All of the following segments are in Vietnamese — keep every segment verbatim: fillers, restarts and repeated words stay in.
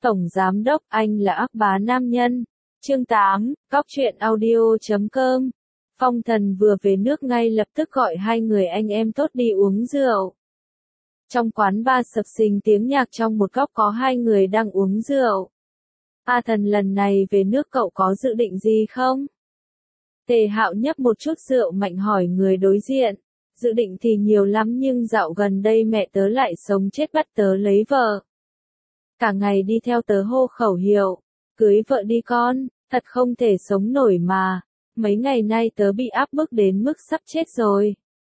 Tổng Giám Đốc, anh là ác bá nam nhân. Chương tám, Cóc truyện audio chấm com. Phong Thần vừa về nước ngay lập tức gọi hai người anh em tốt đi uống rượu. Trong quán bar sập sình tiếng nhạc, trong một góc có hai người đang uống rượu. A Thần, lần này về nước cậu có dự định gì không? Tề Hạo nhấp một chút rượu mạnh hỏi người đối diện. Dự định thì nhiều lắm, nhưng dạo gần đây mẹ tớ lại sống chết bắt tớ lấy vợ. Cả ngày đi theo tớ hô khẩu hiệu, cưới vợ đi con, thật không thể sống nổi mà. Mấy ngày nay tớ bị áp bức đến mức sắp chết rồi.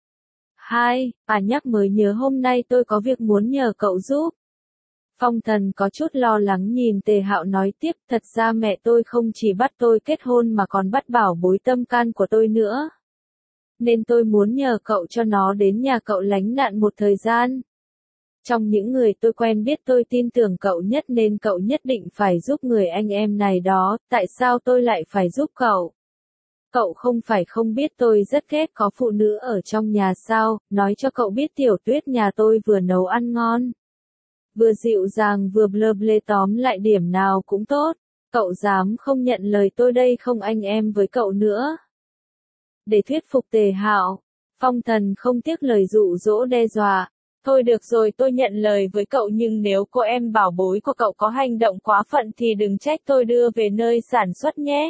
Hai, à nhắc mới nhớ hôm nay tôi có việc muốn nhờ cậu giúp. Phong Thần có chút lo lắng nhìn Tề Hạo nói tiếp, thật ra mẹ tôi không chỉ bắt tôi kết hôn mà còn bắt bảo bối tâm can của tôi nữa. Nên tôi muốn nhờ cậu cho nó đến nhà cậu lánh nạn một thời gian. Trong những người tôi quen biết tôi tin tưởng cậu nhất nên cậu nhất định phải giúp người anh em này đó, tại sao tôi lại phải giúp cậu? Cậu không phải không biết tôi rất ghét có phụ nữ ở trong nhà sao, nói cho cậu biết Tiểu Tuyết nhà tôi vừa nấu ăn ngon. Vừa dịu dàng vừa blơ blê, tóm lại điểm nào cũng tốt, cậu dám không nhận lời tôi đây không anh em với cậu nữa. Để thuyết phục Tề Hạo, Phong Thần không tiếc lời dụ dỗ đe dọa. Thôi được rồi, tôi nhận lời với cậu, nhưng nếu cô em bảo bối của cậu có hành động quá phận thì đừng trách tôi đưa về nơi sản xuất nhé.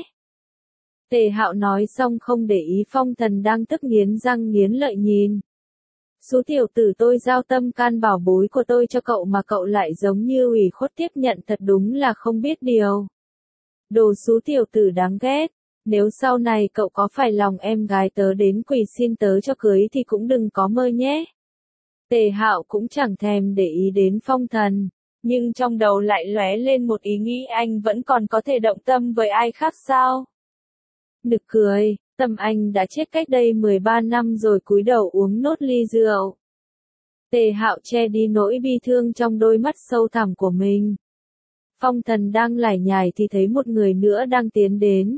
Tề Hạo nói xong không để ý Phong Thần đang tức nghiến răng nghiến lợi nhìn. Số tiểu tử, tôi giao tâm can bảo bối của tôi cho cậu mà cậu lại giống như ủy khuất tiếp nhận, thật đúng là không biết điều. Đồ số tiểu tử đáng ghét, nếu sau này cậu có phải lòng em gái tớ đến quỳ xin tớ cho cưới thì cũng đừng có mơ nhé. Tề Hạo cũng chẳng thèm để ý đến Phong Thần, nhưng trong đầu lại lóe lên một ý nghĩ, anh vẫn còn có thể động tâm với ai khác sao? Nực cười, Tâm Anh đã chết cách đây mười ba năm rồi, cúi đầu uống nốt ly rượu. Tề Hạo che đi nỗi bi thương trong đôi mắt sâu thẳm của mình. Phong Thần đang lải nhải thì thấy một người nữa đang tiến đến.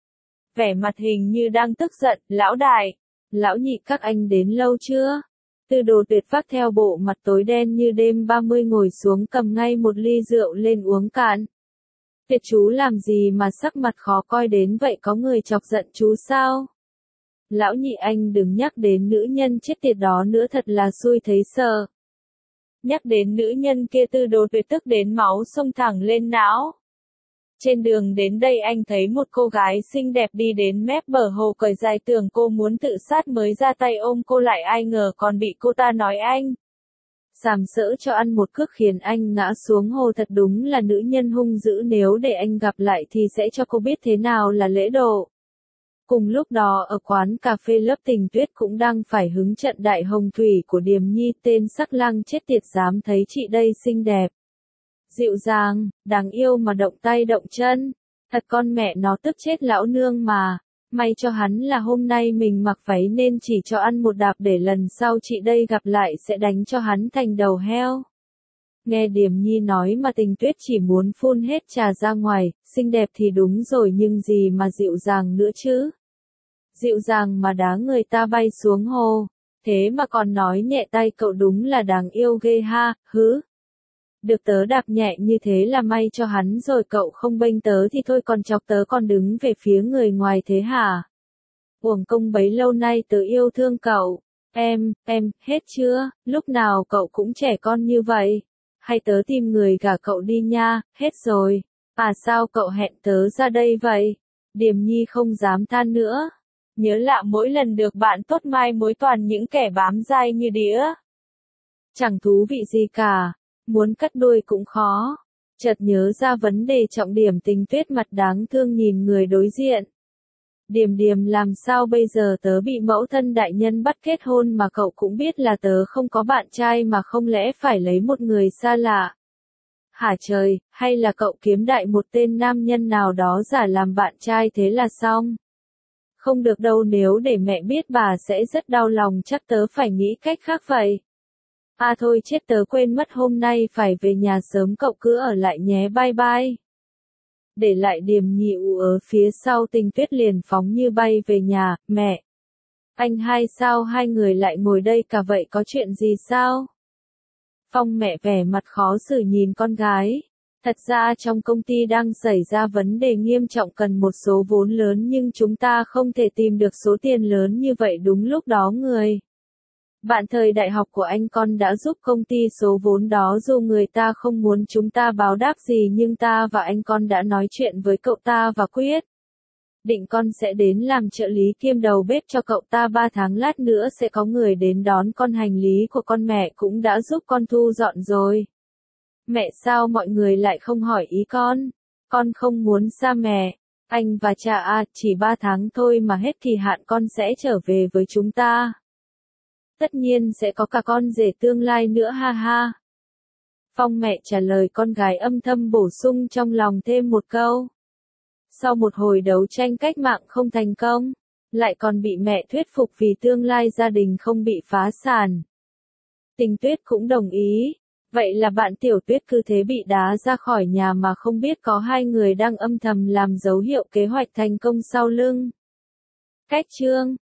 Vẻ mặt hình như đang tức giận, lão đại, lão nhị, các anh đến lâu chưa? Tư Đồ Tuyệt vác theo bộ mặt tối đen như đêm ba mươi ngồi xuống cầm ngay một ly rượu lên uống cạn. Tuyệt chú làm gì mà sắc mặt khó coi đến vậy, có người chọc giận chú sao? Lão nhị, anh đừng nhắc đến nữ nhân chết tiệt đó nữa, thật là xui thấy sợ. Nhắc đến nữ nhân kia, Tư Đồ Tuyệt tức đến máu xông thẳng lên não. Trên đường đến đây anh thấy một cô gái xinh đẹp đi đến mép bờ hồ cởi dài, tưởng cô muốn tự sát mới ra tay ôm cô lại, ai ngờ còn bị cô ta nói anh sàm sỡ cho ăn một cước khiến anh ngã xuống hồ, thật đúng là nữ nhân hung dữ, nếu để anh gặp lại thì sẽ cho cô biết thế nào là lễ độ. Cùng lúc đó ở quán cà phê lớp Tình Tuyết cũng đang phải hứng trận đại hồng thủy của Điềm Nhi, tên sắc lang chết tiệt dám thấy chị đây xinh đẹp, dịu dàng, đáng yêu mà động tay động chân, thật con mẹ nó tức chết lão nương mà. May cho hắn là hôm nay mình mặc váy nên chỉ cho ăn một đạp, để lần sau chị đây gặp lại sẽ đánh cho hắn thành đầu heo. Nghe Điềm Nhi nói mà Tình Tuyết chỉ muốn phun hết trà ra ngoài, xinh đẹp thì đúng rồi nhưng gì mà dịu dàng nữa chứ. Dịu dàng mà đá người ta bay xuống hồ, thế mà còn nói nhẹ tay, cậu đúng là đáng yêu ghê ha, hứ. Được tớ đạp nhẹ như thế là may cho hắn rồi, cậu không bênh tớ thì thôi, còn chọc tớ còn đứng về phía người ngoài thế hả? Uổng công bấy lâu nay tớ yêu thương cậu. Em, em, hết chưa? Lúc nào cậu cũng trẻ con như vậy? Hay tớ tìm người gả cậu đi nha, hết rồi. À sao cậu hẹn tớ ra đây vậy? Điềm Nhi không dám than nữa. Nhớ lạ mỗi lần được bạn tốt mai mối toàn những kẻ bám dai như đĩa. Chẳng thú vị gì cả. Muốn cắt đuôi cũng khó. Chợt nhớ ra vấn đề trọng điểm, Tình Tuyết mặt đáng thương nhìn người đối diện. Điềm Điềm, làm sao bây giờ, tớ bị mẫu thân đại nhân bắt kết hôn mà cậu cũng biết là tớ không có bạn trai mà, không lẽ phải lấy một người xa lạ? Hả trời, hay là cậu kiếm đại một tên nam nhân nào đó giả làm bạn trai thế là xong? Không được đâu, nếu để mẹ biết bà sẽ rất đau lòng, chắc tớ phải nghĩ cách khác vậy. À thôi chết, tớ quên mất hôm nay phải về nhà sớm, cậu cứ ở lại nhé, bye bye. Để lại Điềm Nhi ù ở phía sau, Tình Tuyết liền phóng như bay về nhà. Mẹ! Anh hai, sao hai người lại ngồi đây cả vậy, có chuyện gì sao? Phong mẹ vẻ mặt khó xử nhìn con gái. Thật ra trong công ty đang xảy ra vấn đề nghiêm trọng cần một số vốn lớn nhưng chúng ta không thể tìm được số tiền lớn như vậy đúng lúc đó người. Bạn thời đại học của anh con đã giúp công ty số vốn đó dù người ta không muốn chúng ta báo đáp gì nhưng ta và anh con đã nói chuyện với cậu ta và quyết định con sẽ đến làm trợ lý kiêm đầu bếp cho cậu ta ba tháng lát nữa sẽ có người đến đón con hành lý của con mẹ cũng đã giúp con thu dọn rồi. Mẹ sao mọi người lại không hỏi ý con? Con không muốn xa mẹ. Anh và cha à, chỉ ba tháng thôi mà hết kỳ hạn con sẽ trở về với chúng ta. Tất nhiên sẽ có cả con rể tương lai nữa ha ha. Phong mẹ trả lời con gái âm thầm bổ sung trong lòng thêm một câu. Sau một hồi đấu tranh cách mạng không thành công, lại còn bị mẹ thuyết phục vì tương lai gia đình không bị phá sản. Tình Tuyết cũng đồng ý. Vậy là bạn Tiểu Tuyết cứ thế bị đá ra khỏi nhà mà không biết có hai người đang âm thầm làm dấu hiệu kế hoạch thành công sau lưng. Cách chương